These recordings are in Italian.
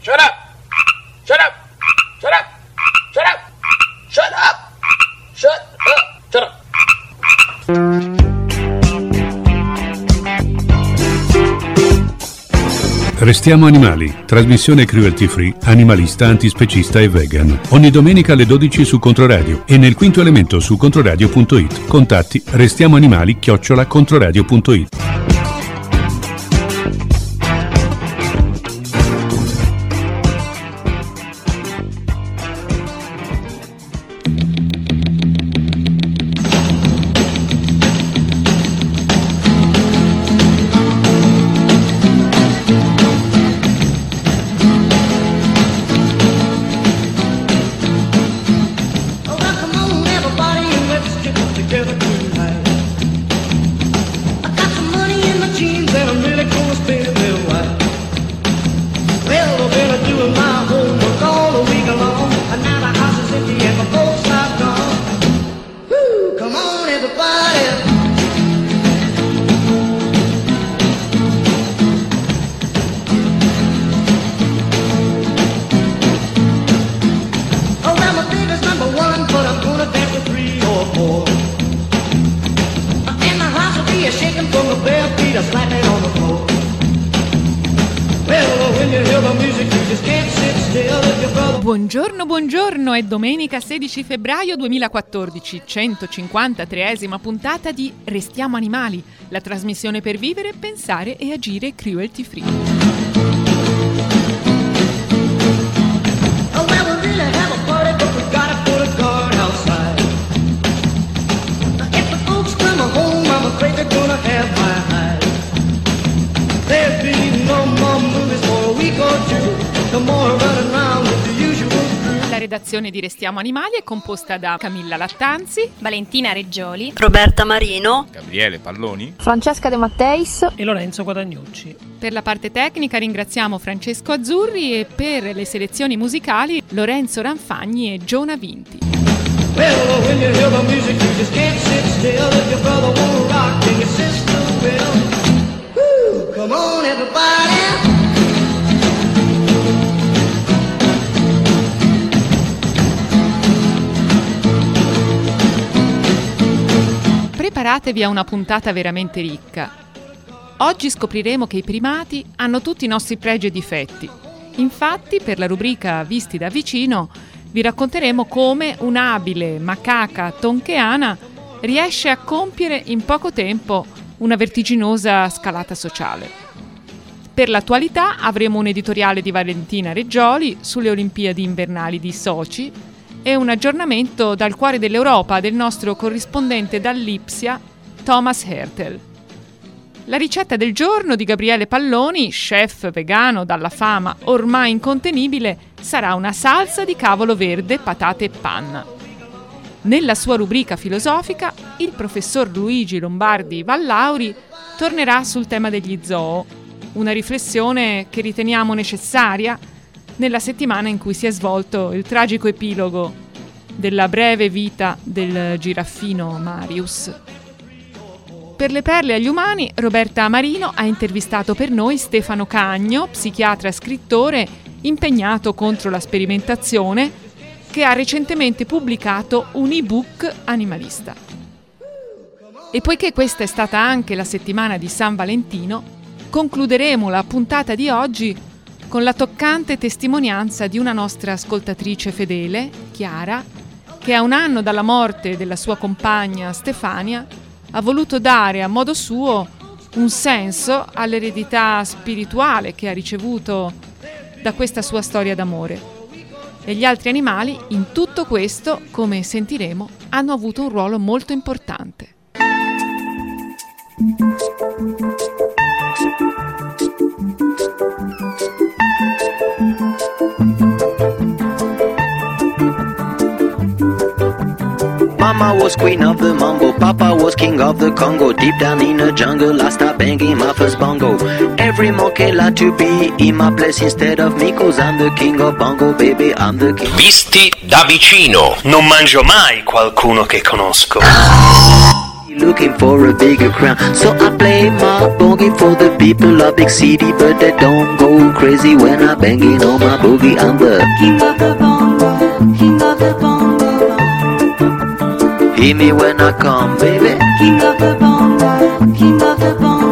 Shut up! Shut up! Shut up! Shut up! Shut up! Shut up! Shut up! Restiamo animali, trasmissione cruelty free, animalista, antispecista e vegan. Ogni domenica alle 12 su Controradio e nel quinto elemento su controradio.it. Contatti restiamoanimali@controradio.it. Buongiorno, è domenica 16 febbraio 2014, 153esima puntata di Restiamo Animali, la trasmissione per vivere, pensare e agire cruelty free. La redazione di Restiamo Animali è composta da Camilla Lattanzi, Valentina Reggioli, Roberta Marino, Gabriele Palloni, Francesca De Matteis e Lorenzo Guadagnucci. Per la parte tecnica ringraziamo Francesco Azzurri e per le selezioni musicali Lorenzo Ranfagni e Giona Vinti. Preparatevi a una puntata veramente ricca. Oggi scopriremo che i primati hanno tutti i nostri pregi e difetti. Infatti, per la rubrica Visti da vicino, vi racconteremo come un'abile macaca tonkeana riesce a compiere in poco tempo una vertiginosa scalata sociale. Per l'attualità avremo un editoriale di Valentina Reggioli sulle Olimpiadi invernali di Sochi e un aggiornamento dal cuore dell'Europa del nostro corrispondente dall'Ipsia, Thomas Hertel. La ricetta del giorno di Gabriele Palloni, chef vegano dalla fama ormai incontenibile, sarà una salsa di cavolo verde, patate e panna. Nella sua rubrica filosofica, il professor Luigi Lombardi Vallauri tornerà sul tema degli zoo, una riflessione che riteniamo necessaria nella settimana in cui si è svolto il tragico epilogo della breve vita del giraffino Marius. Per le perle agli umani, Roberta Marino ha intervistato per noi Stefano Cagno, psichiatra e scrittore impegnato contro la sperimentazione, che ha recentemente pubblicato un ebook animalista. E poiché questa è stata anche la settimana di San Valentino, concluderemo la puntata di oggi con la toccante testimonianza di una nostra ascoltatrice fedele, Chiara, che a un anno dalla morte della sua compagna Stefania ha voluto dare a modo suo un senso all'eredità spirituale che ha ricevuto da questa sua storia d'amore. E gli altri animali in tutto questo, come sentiremo, hanno avuto un ruolo molto importante. Mama was queen of the mambo, Papa was king of the Congo. Deep down in the jungle I start banging my first bongo. Every monkey like to be in my place instead of me, 'cause I'm the king of bongo, baby, I'm the king. Visti da vicino. Non mangio mai qualcuno che conosco. Looking for a bigger crown, so I play my boogie for the people of big city, but they don't go crazy when I banging on my boogie. I'm the king of the bongo, king of the bongo. Hear me when I come, baby. King of the bongo, king of the bongo.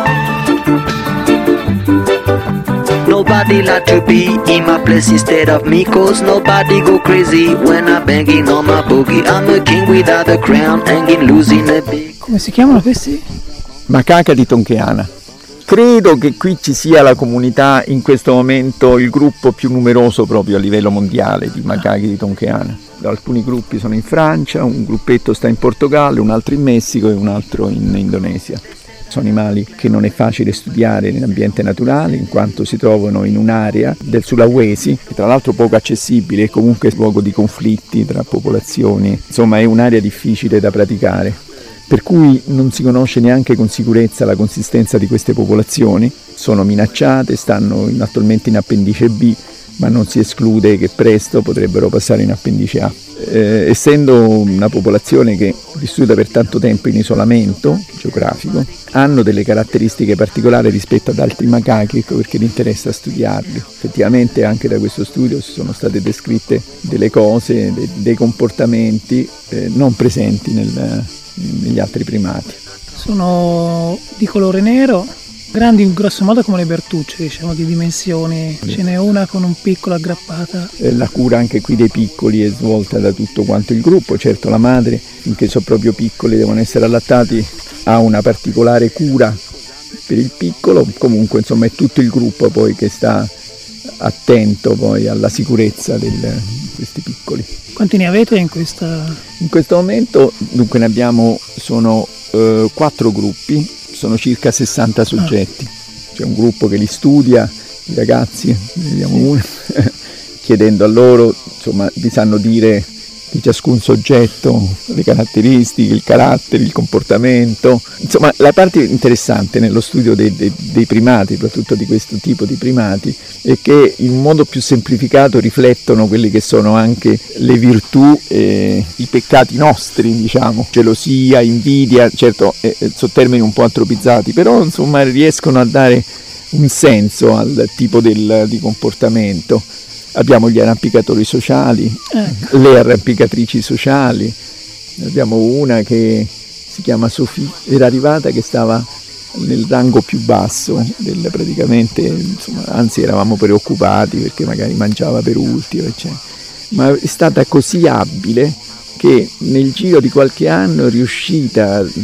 Nobody like to be in my place instead of me, cause nobody go crazy when I'm banging on my boogie. I'm a king without a crown, hanging loose in a big. Come si chiamano questi? Macaca di Tonkeana. Credo che qui ci sia la comunità, in questo momento il gruppo più numeroso proprio a livello mondiale di macachi di Tonkeana. Alcuni gruppi sono in Francia, un gruppetto sta in Portogallo, un altro in Messico e un altro in Indonesia. Sono animali che non è facile studiare in ambiente naturale, in quanto si trovano in un'area del Sulawesi, che tra l'altro poco accessibile e comunque luogo di conflitti tra popolazioni. Insomma, è un'area difficile da praticare, per cui non si conosce neanche con sicurezza la consistenza di queste popolazioni. Sono minacciate, stanno attualmente in appendice B, ma non si esclude che presto potrebbero passare in appendice A. Essendo una popolazione che è vissuta per tanto tempo in isolamento geografico, hanno delle caratteristiche particolari rispetto ad altri macachi, ecco perché mi interessa studiarli. Effettivamente anche da questo studio si sono state descritte delle cose, dei comportamenti non presenti negli altri primati. Sono di colore nero, grandi in grosso modo come le bertucce, diciamo, di dimensioni. Ce n'è una con un piccolo aggrappata. La cura anche qui dei piccoli è svolta da tutto quanto il gruppo. Certo, la madre, finché sono proprio piccoli, devono essere allattati, ha una particolare cura per il piccolo. Comunque, insomma, è tutto il gruppo poi che sta attento poi alla sicurezza di questi piccoli. Quanti ne avete in questa? In questo momento, dunque, ne abbiamo, sono 4 gruppi. Sono circa 60 soggetti, c'è un gruppo che li studia, i ragazzi, vediamo uno, chiedendo a loro, insomma, vi sanno dire di ciascun soggetto le caratteristiche, il carattere, il comportamento. Insomma, la parte interessante nello studio dei primati, soprattutto di questo tipo di primati, è che in modo più semplificato riflettono quelli che sono anche le virtù e i peccati nostri, diciamo, gelosia, invidia, certo sono termini un po' antropizzati, però insomma riescono a dare un senso al tipo di comportamento. Abbiamo gli arrampicatori sociali, le arrampicatrici sociali, abbiamo una che si chiama Sofì, era arrivata che stava nel rango più basso, praticamente, insomma, anzi eravamo preoccupati perché magari mangiava per ultimo, eccetera. Ma è stata così abile che nel giro di qualche anno è riuscita a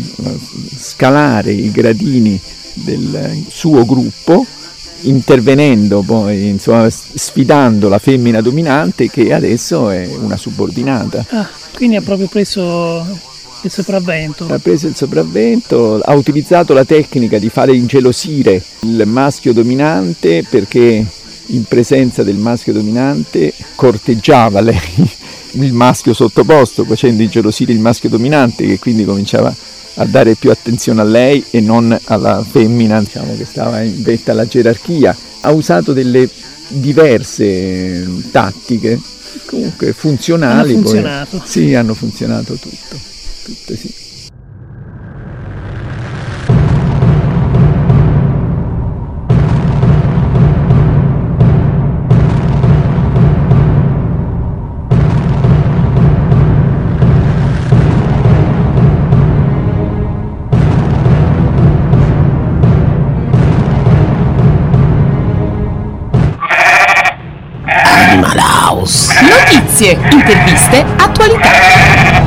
scalare i gradini del suo gruppo, intervenendo poi, insomma, sfidando la femmina dominante che adesso è una subordinata. Quindi ha proprio preso il sopravvento. Ha preso il sopravvento, ha utilizzato la tecnica di fare ingelosire il maschio dominante, perché in presenza del maschio dominante corteggiava lei il maschio sottoposto, facendo ingelosire il maschio dominante, che quindi cominciava a dare più attenzione a lei e non alla femmina, diciamo, che stava in vetta alla gerarchia. Ha usato delle diverse tattiche, comunque funzionali. Hanno funzionato. Poi, sì, hanno funzionato tutte sì. Notizie, interviste, attualità.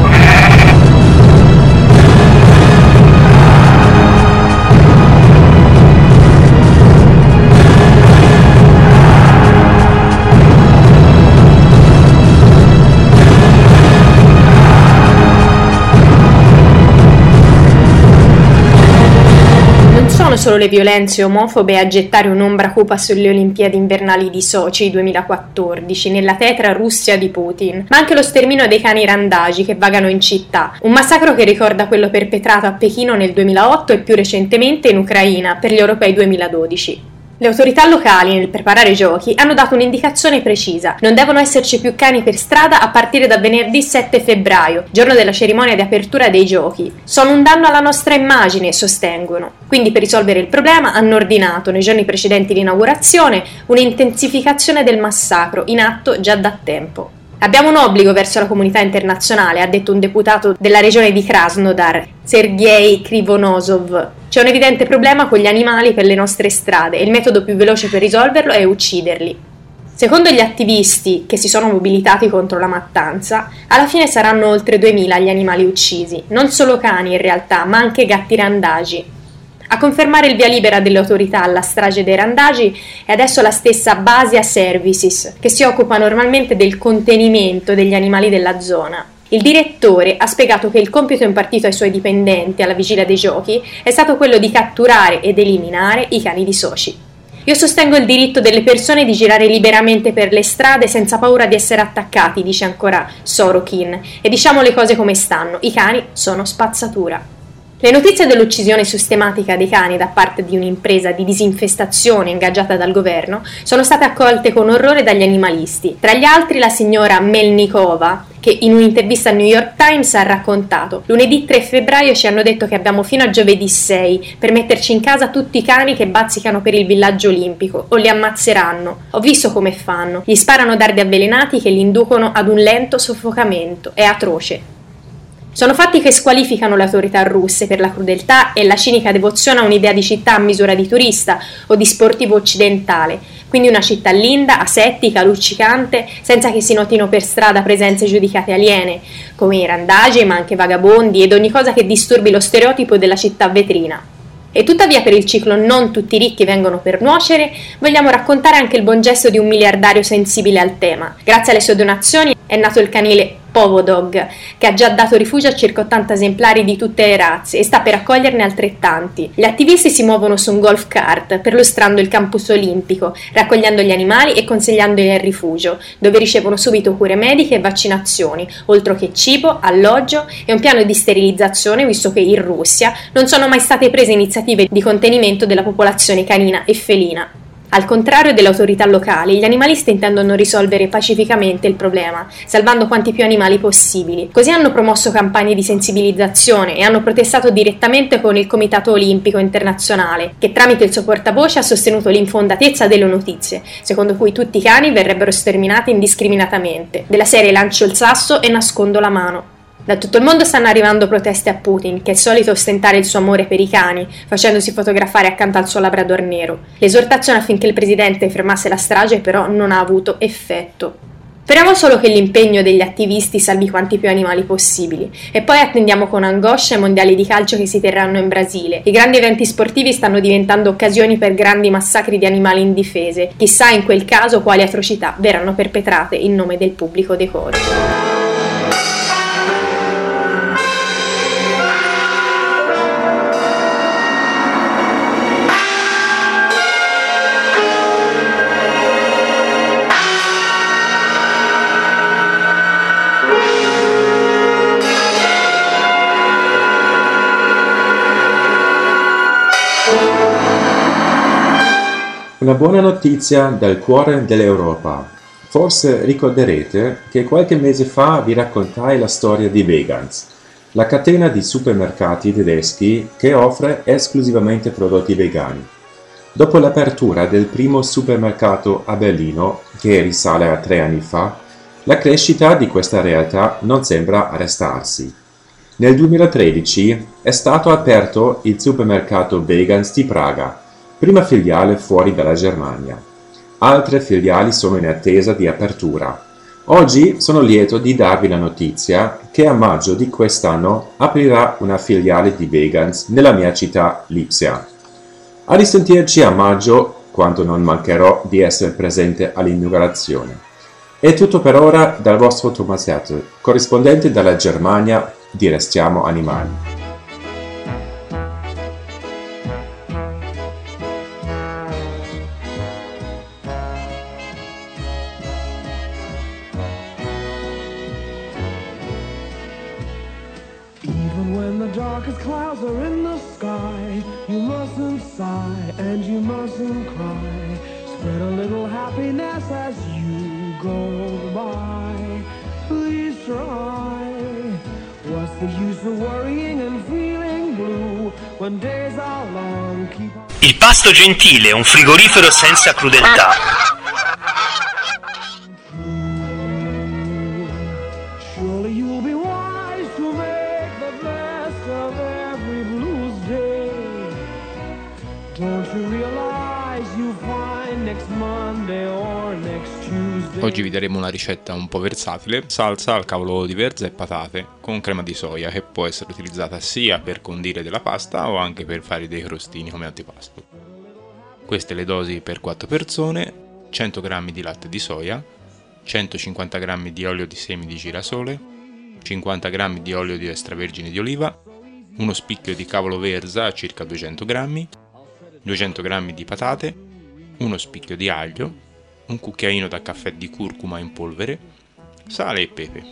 Sono solo le violenze omofobe a gettare un'ombra cupa sulle Olimpiadi invernali di Sochi 2014 nella tetra Russia di Putin, ma anche lo sterminio dei cani randagi che vagano in città, un massacro che ricorda quello perpetrato a Pechino nel 2008 e più recentemente in Ucraina per gli Europei 2012. Le autorità locali nel preparare i giochi hanno dato un'indicazione precisa: non devono esserci più cani per strada a partire da venerdì 7 febbraio, giorno della cerimonia di apertura dei giochi. Sono un danno alla nostra immagine, sostengono. Quindi per risolvere il problema hanno ordinato, nei giorni precedenti l'inaugurazione, un'intensificazione del massacro in atto già da tempo. Abbiamo un obbligo verso la comunità internazionale, ha detto un deputato della regione di Krasnodar, Sergei Krivonosov. C'è un evidente problema con gli animali per le nostre strade e il metodo più veloce per risolverlo è ucciderli. Secondo gli attivisti che si sono mobilitati contro la mattanza, alla fine saranno oltre 2000 gli animali uccisi, non solo cani in realtà, ma anche gatti randagi. A confermare il via libera delle autorità alla strage dei randagi è adesso la stessa Basia Services, che si occupa normalmente del contenimento degli animali della zona. Il direttore ha spiegato che il compito impartito ai suoi dipendenti alla vigilia dei giochi è stato quello di catturare ed eliminare i cani di Sochi. Io sostengo il diritto delle persone di girare liberamente per le strade senza paura di essere attaccati, dice ancora Sorokin, e diciamo le cose come stanno, i cani sono spazzatura. Le notizie dell'uccisione sistematica dei cani da parte di un'impresa di disinfestazione ingaggiata dal governo sono state accolte con orrore dagli animalisti. Tra gli altri la signora Melnikova, che in un'intervista al New York Times ha raccontato: lunedì 3 febbraio ci hanno detto che abbiamo fino a giovedì 6 per metterci in casa tutti i cani che bazzicano per il villaggio olimpico o li ammazzeranno. Ho visto come fanno, gli sparano dardi avvelenati che li inducono ad un lento soffocamento. È atroce. Sono fatti che squalificano le autorità russe per la crudeltà e la cinica devozione a un'idea di città a misura di turista o di sportivo occidentale, quindi una città linda, asettica, luccicante, senza che si notino per strada presenze giudicate aliene, come i randagi, ma anche vagabondi ed ogni cosa che disturbi lo stereotipo della città vetrina. E tuttavia per il ciclo "non tutti i ricchi vengono per nuocere", vogliamo raccontare anche il buon gesto di un miliardario sensibile al tema. Grazie alle sue donazioni è nato il canile Povodog, che ha già dato rifugio a circa 80 esemplari di tutte le razze e sta per accoglierne altrettanti. Gli attivisti si muovono su un golf cart perlustrando il campus olimpico, raccogliendo gli animali e consigliandoli al rifugio, dove ricevono subito cure mediche e vaccinazioni, oltre che cibo, alloggio e un piano di sterilizzazione, visto che in Russia non sono mai state prese iniziative di contenimento della popolazione canina e felina. Al contrario delle autorità locali, gli animalisti intendono risolvere pacificamente il problema, salvando quanti più animali possibili. Così hanno promosso campagne di sensibilizzazione e hanno protestato direttamente con il Comitato Olimpico Internazionale, che tramite il suo portavoce ha sostenuto l'infondatezza delle notizie, secondo cui tutti i cani verrebbero sterminati indiscriminatamente. Della serie lancio il sasso e nascondo la mano. Da tutto il mondo stanno arrivando proteste a Putin, che è solito ostentare il suo amore per i cani, facendosi fotografare accanto al suo labrador nero. L'esortazione affinché il presidente fermasse la strage però non ha avuto effetto. Speriamo solo che l'impegno degli attivisti salvi quanti più animali possibili e poi attendiamo con angoscia i mondiali di calcio che si terranno in Brasile. I grandi eventi sportivi stanno diventando occasioni per grandi massacri di animali indifese. Chissà in quel caso quali atrocità verranno perpetrate in nome del pubblico decoro. Una buona notizia dal cuore dell'Europa. Forse ricorderete che qualche mese fa vi raccontai la storia di Vegans, la catena di supermercati tedeschi che offre esclusivamente prodotti vegani. Dopo l'apertura del primo supermercato a Berlino, che risale a 3 anni fa, la crescita di questa realtà non sembra arrestarsi. Nel 2013 è stato aperto il supermercato Vegans di Praga, prima filiale fuori dalla Germania. Altre filiali sono in attesa di apertura. Oggi sono lieto di darvi la notizia che a maggio di quest'anno aprirà una filiale di Vegans nella mia città Lipsia. A risentirci a maggio, quando non mancherò di essere presente all'inaugurazione. È tutto per ora dal vostro Thomas Hertel, corrispondente dalla Germania di Restiamo Animali. Even when the darkest clouds are in the sky, you mustn't sigh and you mustn't cry. Spread a little happiness as you go by. Please try. What's the use of worrying and feeling blue when days are long? Keep on. Il Pasto Gentile, un frigorifero senza crudeltà. Surely you'll be wise to make the best of every blues day. Don't you realize you find next Monday or next Tuesday? Oggi vi daremo una ricetta un po' versatile, salsa al cavolo di verza e patate con crema di soia, che può essere utilizzata sia per condire della pasta o anche per fare dei crostini come antipasto. Queste le dosi per 4 persone: 100 g di latte di soia, 150 g di olio di semi di girasole, 50 g di olio di extravergine di oliva, uno spicchio di cavolo verza circa 200 g, 200 g di patate, uno spicchio di aglio, un cucchiaino da caffè di curcuma in polvere, sale e pepe.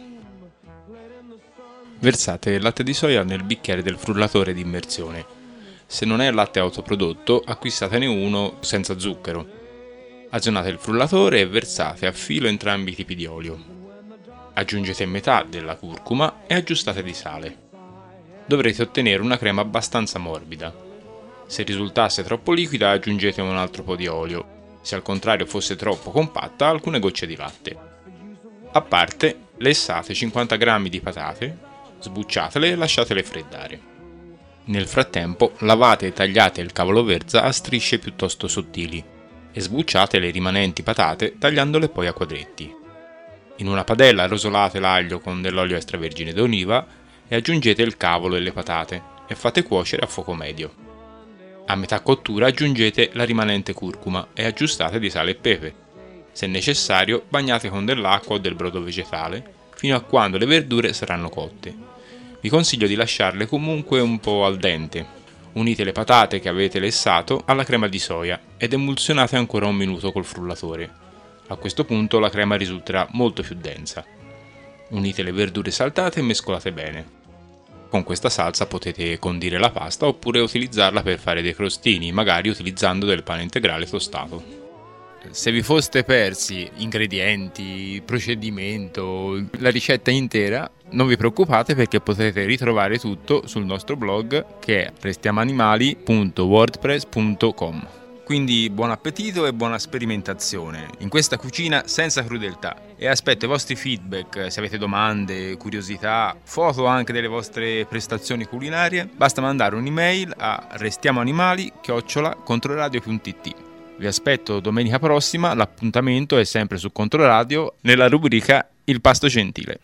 Versate il latte di soia nel bicchiere del frullatore di immersione. Se non è latte autoprodotto, acquistatene uno senza zucchero. Azionate il frullatore e versate a filo entrambi i tipi di olio. Aggiungete metà della curcuma e aggiustate di sale. Dovrete ottenere una crema abbastanza morbida. Se risultasse troppo liquida, aggiungete un altro po' di olio. Se al contrario fosse troppo compatta, alcune gocce di latte. A parte, lessate 50 g di patate, sbucciatele e lasciatele freddare. Nel frattempo, lavate e tagliate il cavolo verza a strisce piuttosto sottili e sbucciate le rimanenti patate tagliandole poi a quadretti. In una padella rosolate l'aglio con dell'olio extravergine d'oliva e aggiungete il cavolo e le patate e fate cuocere a fuoco medio. A metà cottura aggiungete la rimanente curcuma e aggiustate di sale e pepe. Se necessario, bagnate con dell'acqua o del brodo vegetale fino a quando le verdure saranno cotte. Vi consiglio di lasciarle comunque un po' al dente. Unite le patate che avete lessato alla crema di soia ed emulsionate ancora un minuto col frullatore. A questo punto la crema risulterà molto più densa. Unite le verdure saltate e mescolate bene. Con questa salsa potete condire la pasta oppure utilizzarla per fare dei crostini, magari utilizzando del pane integrale tostato. Se vi foste persi ingredienti, procedimento, la ricetta intera, non vi preoccupate perché potete ritrovare tutto sul nostro blog che è restiamoanimali.wordpress.com. Quindi buon appetito e buona sperimentazione in questa cucina senza crudeltà e aspetto i vostri feedback. Se avete domande, curiosità, foto anche delle vostre prestazioni culinarie, basta mandare un'email a restiamoanimali@controradio.it. Vi aspetto domenica prossima, l'appuntamento è sempre su Controradio nella rubrica Il Pasto Gentile.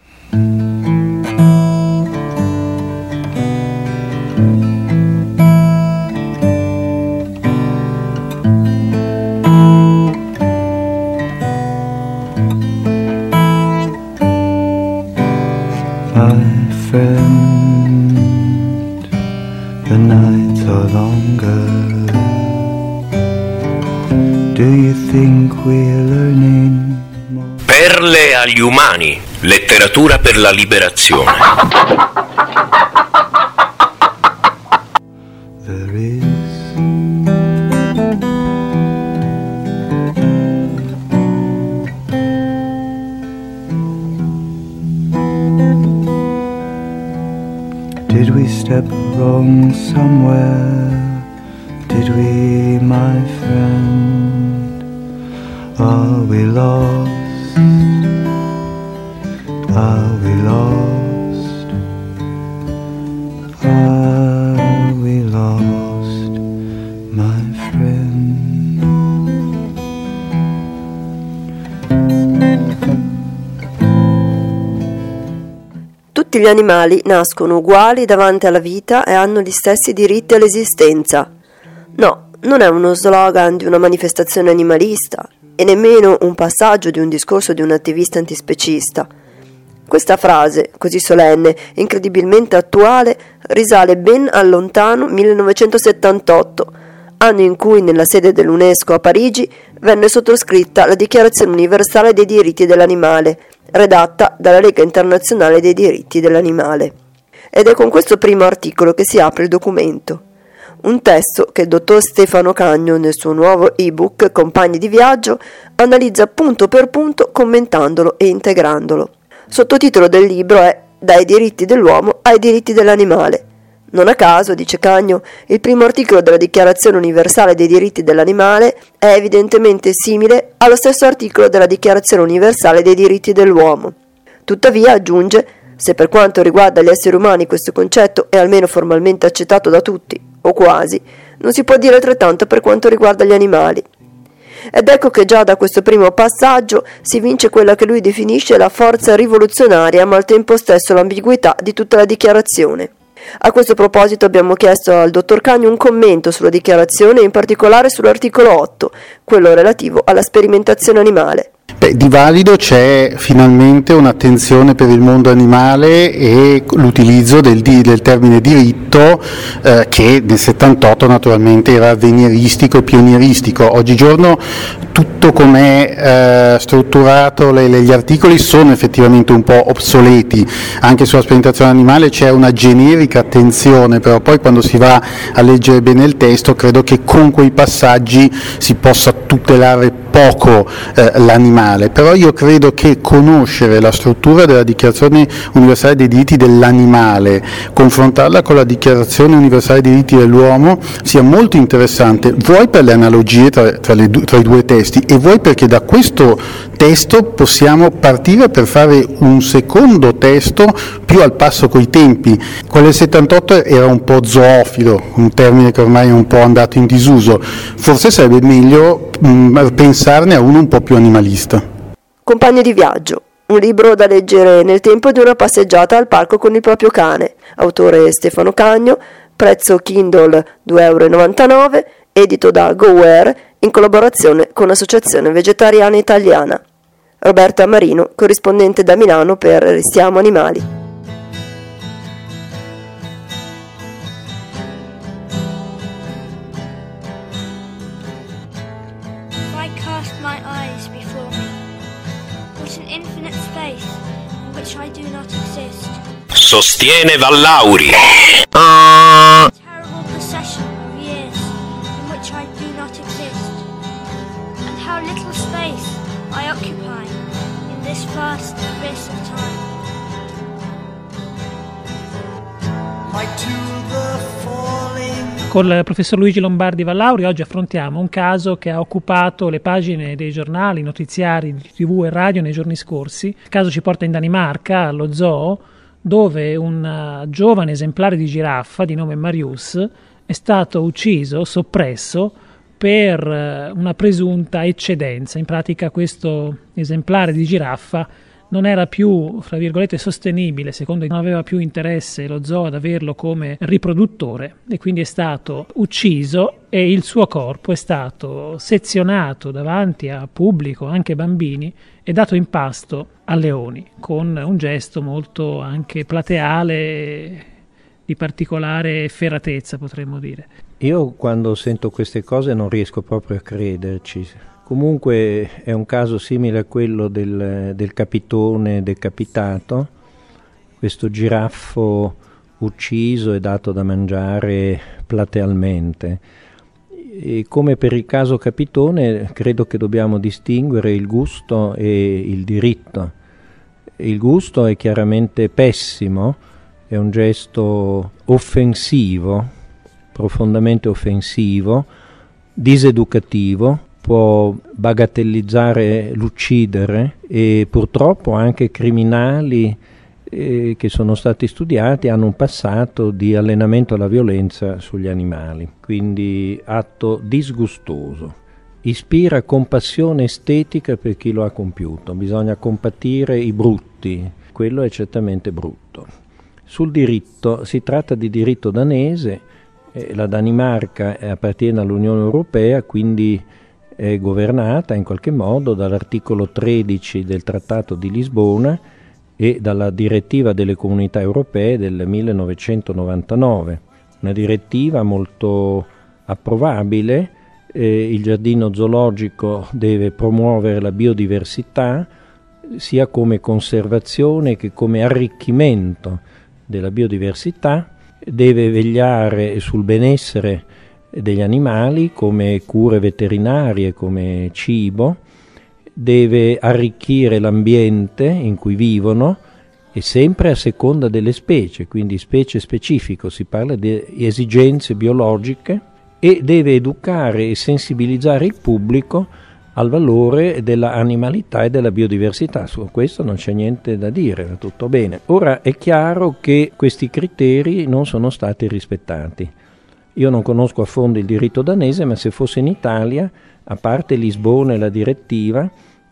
The nights are longer. Do you think we're learning more? Perle agli umani, letteratura per la liberazione. There is Did we step wrong somewhere? Did we, my friend? Are we lost? Are we lost? Are we lost, my friend? Tutti gli animali nascono uguali davanti alla vita e hanno gli stessi diritti all'esistenza. No, non è uno slogan di una manifestazione animalista e nemmeno un passaggio di un discorso di un attivista antispecista. Questa frase, così solenne e incredibilmente attuale, risale ben al lontano 1978, anno in cui nella sede dell'UNESCO a Parigi venne sottoscritta la Dichiarazione universale dei diritti dell'animale, redatta dalla Lega internazionale dei diritti dell'animale. Ed è con questo primo articolo che si apre il documento. un testo che il dottor Stefano Cagno nel suo nuovo ebook Compagni di viaggio analizza punto per punto commentandolo e integrandolo. Sottotitolo del libro è Dai diritti dell'uomo ai diritti dell'animale. Non a caso, dice Cagno, il primo articolo della Dichiarazione universale dei diritti dell'animale è evidentemente simile allo stesso articolo della Dichiarazione universale dei diritti dell'uomo. Tuttavia, aggiunge, se per quanto riguarda gli esseri umani questo concetto è almeno formalmente accettato da tutti, o quasi, non si può dire altrettanto per quanto riguarda gli animali. Ed ecco che già da questo primo passaggio si vince quella che lui definisce la forza rivoluzionaria ma al tempo stesso l'ambiguità di tutta la dichiarazione. A questo proposito abbiamo chiesto al dottor Cagno un commento sulla dichiarazione e in particolare sull'articolo 8, quello relativo alla sperimentazione animale. Di valido c'è finalmente un'attenzione per il mondo animale e l'utilizzo del termine diritto che nel 78 naturalmente era avveniristico e pionieristico. Oggigiorno tutto com'è strutturato, gli articoli sono effettivamente un po' obsoleti, anche sulla sperimentazione animale c'è una generica attenzione, però poi quando si va a leggere bene il testo credo che con quei passaggi si possa tutelare poco l'animale, però io credo che conoscere la struttura della Dichiarazione universale dei diritti dell'animale, confrontarla con la Dichiarazione universale dei diritti dell'uomo sia molto interessante, vuoi per le analogie tra i due testi e vuoi perché da questo testo possiamo partire per fare un secondo testo più al passo coi tempi. Quello del 78 era un po' zoofilo, un termine che ormai è un po' andato in disuso, forse sarebbe meglio pensarne a uno un po' più animalista. Compagno di viaggio, un libro da leggere nel tempo di una passeggiata al parco con il proprio cane, autore Stefano Cagno, prezzo Kindle €2,99, edito da GoWare in collaborazione con l'Associazione Vegetariana Italiana. Roberta Marino, corrispondente da Milano per Restiamo Animali. Sostiene Vallauri. Terrible procession of years in which I do not exist, and how little space I occupy in this vast abyss of time. Con il professor Luigi Lombardi Vallauri oggi affrontiamo un caso che ha occupato le pagine dei giornali, notiziari, di TV e radio nei giorni scorsi. Il caso ci porta in Danimarca, allo zoo, dove un giovane esemplare di giraffa di nome Marius è stato ucciso, soppresso, per una presunta eccedenza. In pratica questo esemplare di giraffa non era più, fra virgolette, sostenibile, secondo non aveva più interesse lo zoo ad averlo come riproduttore e quindi è stato ucciso e il suo corpo è stato sezionato davanti a pubblico, anche bambini, e dato in pasto a leoni, con un gesto molto anche plateale, di particolare efferatezza, potremmo dire. Io quando sento queste cose non riesco proprio a crederci. Comunque è un caso simile a quello del capitone decapitato, questo giraffo ucciso e dato da mangiare platealmente. E come per il caso capitone credo che dobbiamo distinguere il gusto e il diritto. Il gusto è chiaramente pessimo, è un gesto offensivo, profondamente offensivo, diseducativo, può bagatellizzare l'uccidere e purtroppo anche criminali che sono stati studiati hanno un passato di allenamento alla violenza sugli animali, quindi atto disgustoso. Ispira compassione estetica per chi lo ha compiuto, bisogna compatire i brutti, quello è certamente brutto. Sul diritto, si tratta di diritto danese, la Danimarca appartiene all'Unione Europea, quindi è governata in qualche modo dall'articolo 13 del Trattato di Lisbona e dalla direttiva delle Comunità Europee del 1999, una direttiva molto approvabile. Il giardino zoologico deve promuovere la biodiversità sia come conservazione che come arricchimento della biodiversità. deve vegliare sul benessere degli animali come cure veterinarie, come cibo, deve arricchire l'ambiente in cui vivono e sempre a seconda delle specie, quindi specie specifico, si parla di esigenze biologiche, e deve educare e sensibilizzare il pubblico al valore della animalità e della biodiversità. Su questo non c'è niente da dire, va tutto bene. Ora è chiaro che questi criteri non sono stati rispettati. Io non conosco a fondo il diritto danese, ma se fosse in Italia, a parte Lisbona e la direttiva,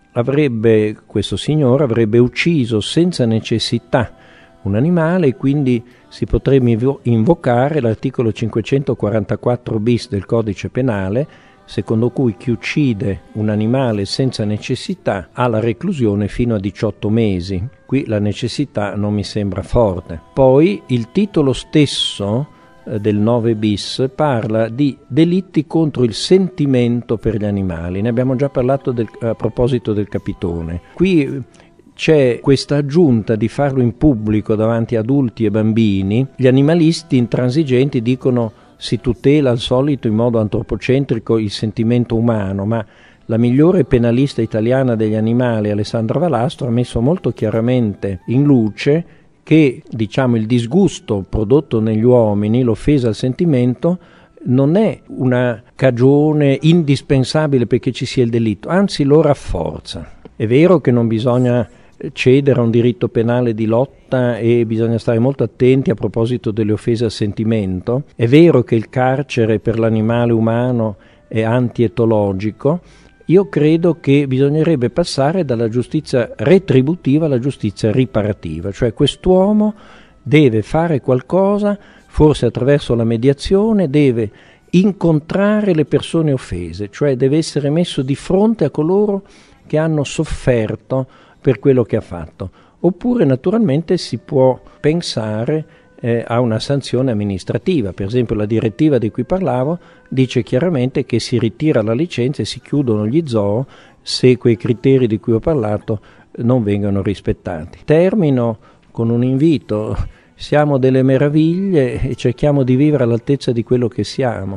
questo signore avrebbe ucciso senza necessità un animale e quindi si potrebbe invocare l'articolo 544 bis del codice penale, secondo cui chi uccide un animale senza necessità ha la reclusione fino a 18 mesi. Qui la necessità non mi sembra forte. Poi il titolo stesso del 9 bis parla di delitti contro il sentimento per gli animali. Ne abbiamo già parlato a proposito del capitone. Qui c'è questa aggiunta di farlo in pubblico davanti a adulti e bambini. Gli animalisti intransigenti dicono si tutela al solito in modo antropocentrico il sentimento umano, ma la migliore penalista italiana degli animali, Alessandra Valastro, ha messo molto chiaramente in luce che, il disgusto prodotto negli uomini, l'offesa al sentimento, non è una cagione indispensabile perché ci sia il delitto, anzi lo rafforza. È vero che non bisogna cedere a un diritto penale di lotta e bisogna stare molto attenti a proposito delle offese al sentimento. È vero che il carcere per l'animale umano è antietologico. Io credo che bisognerebbe passare dalla giustizia retributiva alla giustizia riparativa, cioè quest'uomo deve fare qualcosa, forse attraverso la mediazione, deve incontrare le persone offese, cioè deve essere messo di fronte a coloro che hanno sofferto per quello che ha fatto. Oppure naturalmente si può pensare a una sanzione amministrativa. Per esempio la direttiva di cui parlavo dice chiaramente che si ritira la licenza e si chiudono gli zoo se quei criteri di cui ho parlato non vengono rispettati. Termino con un invito: siamo delle meraviglie e cerchiamo di vivere all'altezza di quello che siamo.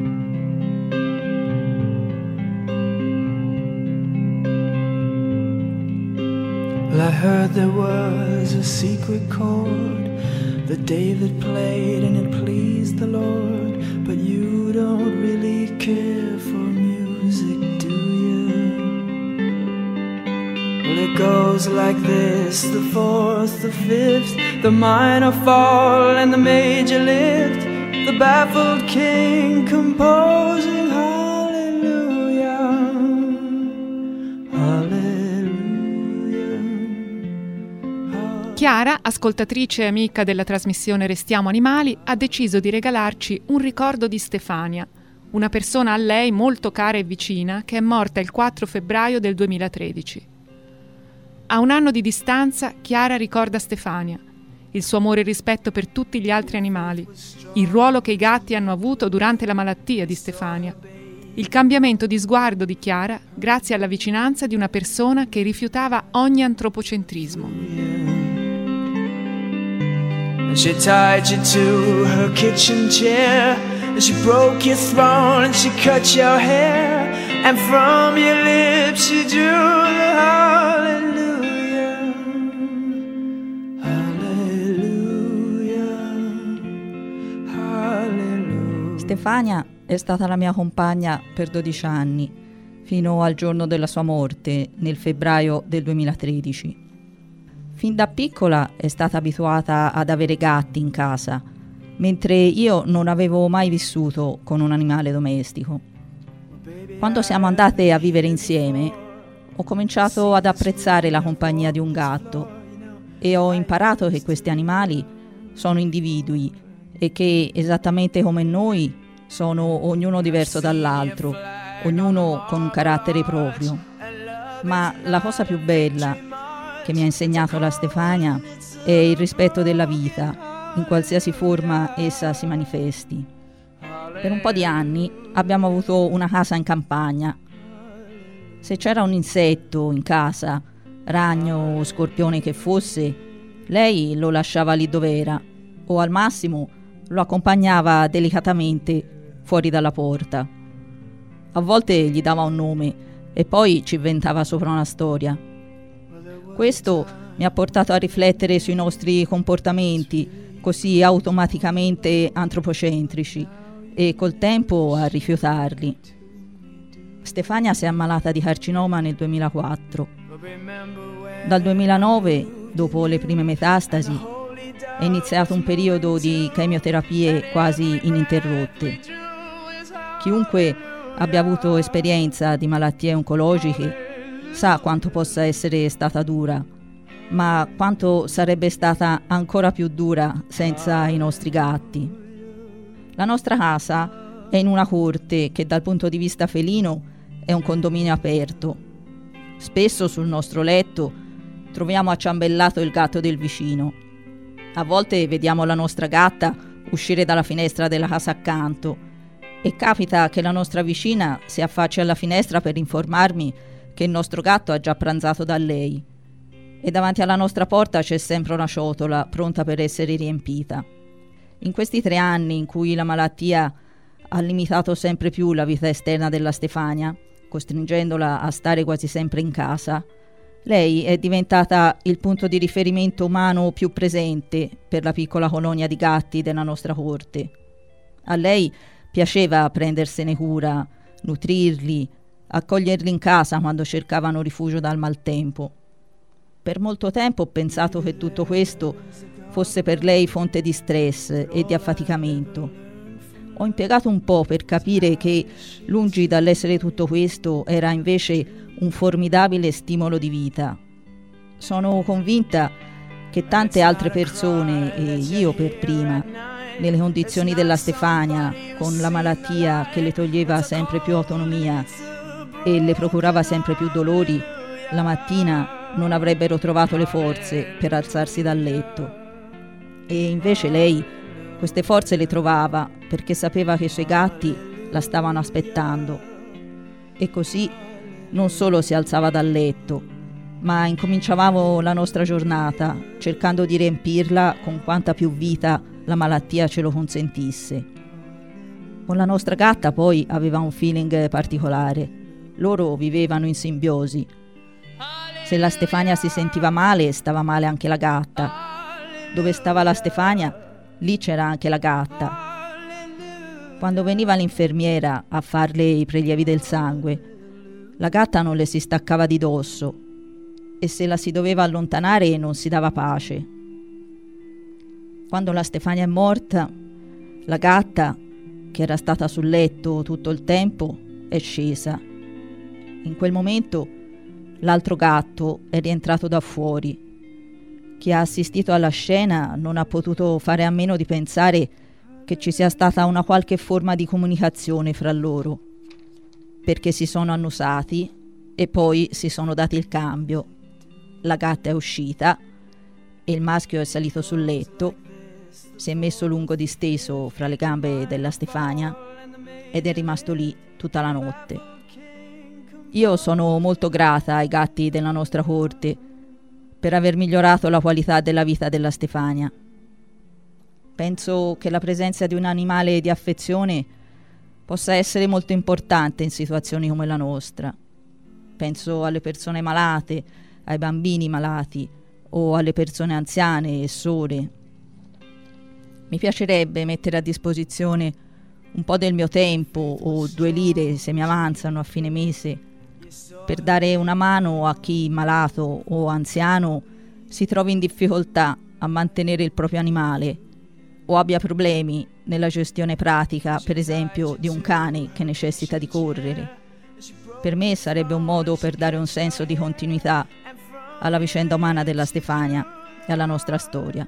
Well, I heard there was a secret chord that David played and it pleased the Lord, but you don't really care for music, do you? Well, it goes like this: the fourth, the fifth, the minor fall and the major lift, the baffled king composing hallelujah, hallelujah. Chiara, ascoltatrice e amica della trasmissione Restiamo Animali, ha deciso di regalarci un ricordo di Stefania, una persona a lei molto cara e vicina che è morta il 4 febbraio del 2013. A un anno di distanza, Chiara ricorda Stefania, il suo amore e rispetto per tutti gli altri animali, il ruolo che i gatti hanno avuto durante la malattia di Stefania, il cambiamento di sguardo di Chiara grazie alla vicinanza di una persona che rifiutava ogni antropocentrismo. She tied you to her kitchen chair, and she broke your throne, and she cut your hair, and from your lips she drew the hallelujah, hallelujah, hallelujah. Stefania è stata la mia compagna per 12 anni, fino al giorno della sua morte, nel febbraio del 2013. Fin da piccola è stata abituata ad avere gatti in casa, mentre io non avevo mai vissuto con un animale domestico. Quando siamo andate a vivere insieme, ho cominciato ad apprezzare la compagnia di un gatto e ho imparato che questi animali sono individui e che, esattamente come noi, sono ognuno diverso dall'altro, ognuno con un carattere proprio. Ma la cosa più bella che mi ha insegnato la Stefania è il rispetto della vita, in qualsiasi forma essa si manifesti. Per un po' di anni abbiamo avuto una casa in campagna. Se c'era un insetto in casa, ragno o scorpione che fosse, lei lo lasciava lì dove era, o al massimo lo accompagnava delicatamente fuori dalla porta. A volte gli dava un nome e poi ci inventava sopra una storia. Questo mi ha portato a riflettere sui nostri comportamenti così automaticamente antropocentrici e col tempo a rifiutarli. Stefania si è ammalata di carcinoma nel 2004. Dal 2009, dopo le prime metastasi, è iniziato un periodo di chemioterapie quasi ininterrotte. Chiunque abbia avuto esperienza di malattie oncologiche sa quanto possa essere stata dura, ma quanto sarebbe stata ancora più dura senza i nostri gatti. La nostra casa è in una corte che dal punto di vista felino è un condominio aperto. Spesso sul nostro letto troviamo acciambellato il gatto del vicino. A volte vediamo la nostra gatta uscire dalla finestra della casa accanto e capita che la nostra vicina si affacci alla finestra per informarmi che il nostro gatto ha già pranzato da lei. E davanti alla nostra porta c'è sempre una ciotola pronta per essere riempita. In questi 3 anni in cui la malattia ha limitato sempre più la vita esterna della Stefania, costringendola a stare quasi sempre in casa, lei è diventata il punto di riferimento umano più presente per la piccola colonia di gatti della nostra corte. A lei piaceva prendersene cura, nutrirli, accoglierli in casa quando cercavano rifugio dal maltempo. Per molto tempo ho pensato che tutto questo fosse per lei fonte di stress e di affaticamento. Ho impiegato un po' per capire che, lungi dall'essere tutto questo, era invece un formidabile stimolo di vita. Sono convinta che tante altre persone, e io per prima, nelle condizioni della Stefania, con la malattia che le toglieva sempre più autonomia e le procurava sempre più dolori, la mattina non avrebbero trovato le forze per alzarsi dal letto. E invece lei queste forze le trovava perché sapeva che i suoi gatti la stavano aspettando. E così non solo si alzava dal letto, ma incominciavamo la nostra giornata cercando di riempirla con quanta più vita la malattia ce lo consentisse. Con la nostra gatta poi aveva un feeling particolare. Loro vivevano in simbiosi. Se la Stefania si sentiva male, stava male anche la gatta. Dove stava la Stefania, lì c'era anche la gatta. Quando veniva l'infermiera a farle i prelievi del sangue, la gatta non le si staccava di dosso e se la si doveva allontanare non si dava pace. Quando la Stefania è morta, la gatta, che era stata sul letto tutto il tempo, è scesa. In quel momento l'altro gatto è rientrato da fuori. Chi ha assistito alla scena non ha potuto fare a meno di pensare che ci sia stata una qualche forma di comunicazione fra loro, perché si sono annusati e poi si sono dati il cambio. La gatta è uscita e il maschio è salito sul letto, si è messo lungo disteso fra le gambe della Stefania ed è rimasto lì tutta la notte. Io sono molto grata ai gatti della nostra corte per aver migliorato la qualità della vita della Stefania. Penso che la presenza di un animale di affezione possa essere molto importante in situazioni come la nostra. Penso alle persone malate, ai bambini malati o alle persone anziane e sole. Mi piacerebbe mettere a disposizione un po' del mio tempo o 2 lire se mi avanzano a fine mese per dare una mano a chi malato o anziano si trovi in difficoltà a mantenere il proprio animale o abbia problemi nella gestione pratica, per esempio, di un cane che necessita di correre. Per me sarebbe un modo per dare un senso di continuità alla vicenda umana della Stefania e alla nostra storia.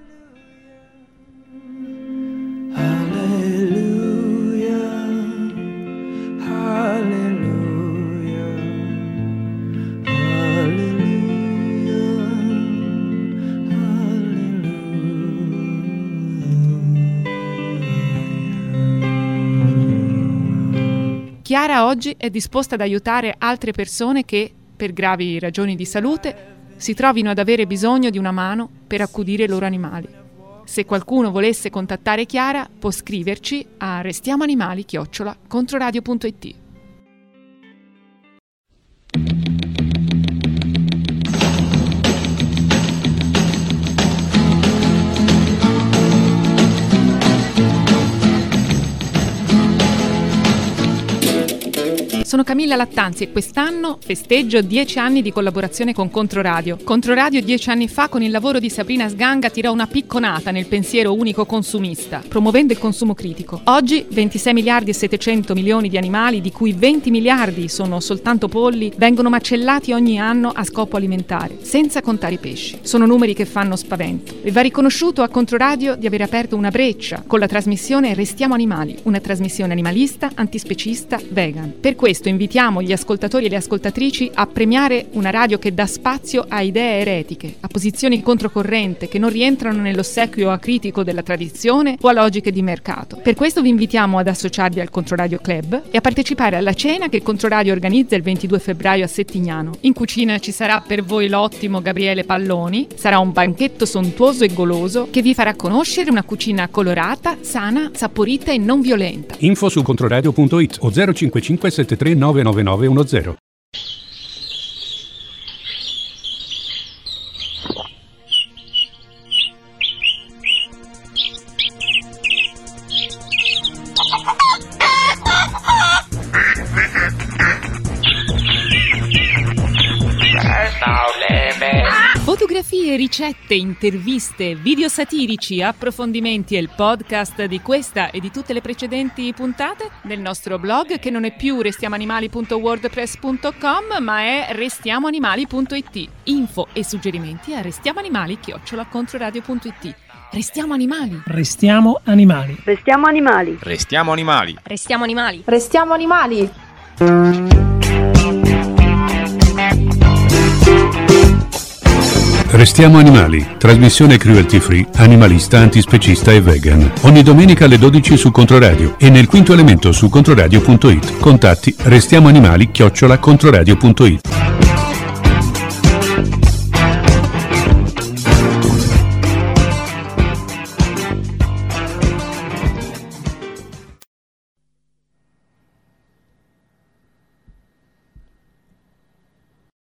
Chiara oggi è disposta ad aiutare altre persone che, per gravi ragioni di salute, si trovino ad avere bisogno di una mano per accudire i loro animali. Se qualcuno volesse contattare Chiara, può scriverci a restiamoanimali@controradio.it. Sono Camilla Lattanzi e quest'anno festeggio 10 anni di collaborazione con Controradio. Controradio 10 anni fa, con il lavoro di Sabrina Sganga, tirò una picconata nel pensiero unico consumista, promuovendo il consumo critico. Oggi 26 miliardi e 700 milioni di animali, di cui 20 miliardi sono soltanto polli, vengono macellati ogni anno a scopo alimentare, senza contare i pesci. Sono numeri che fanno spavento. E va riconosciuto a Controradio di aver aperto una breccia con la trasmissione Restiamo Animali, una trasmissione animalista, antispecista, vegan. Per questo invitiamo gli ascoltatori e le ascoltatrici a premiare una radio che dà spazio a idee eretiche, a posizioni controcorrente che non rientrano nell'ossequio acritico della tradizione o a logiche di mercato. Per questo vi invitiamo ad associarvi al Controradio Club e a partecipare alla cena che il Controradio organizza il 22 febbraio a Settignano. In cucina ci sarà per voi l'ottimo Gabriele Palloni, sarà un banchetto sontuoso e goloso che vi farà conoscere una cucina colorata, sana, saporita e non violenta. Info su controradio.it o 055 73 99910. Fotografie, ricette, interviste, video satirici, approfondimenti e il podcast di questa e di tutte le precedenti puntate nel nostro blog, che non è più restiamoanimali.wordpress.com ma è restiamoanimali.it. Info e suggerimenti a restiamoanimali@controradio.it. Restiamo animali. Restiamo animali. Restiamo animali. Restiamo animali. Restiamo animali. Restiamo animali. Restiamo animali, trasmissione cruelty free, animalista, antispecista e vegan. Ogni domenica alle 12 su Controradio e nel quinto elemento su controradio.it. Contatti restiamoanimali@controradio.it.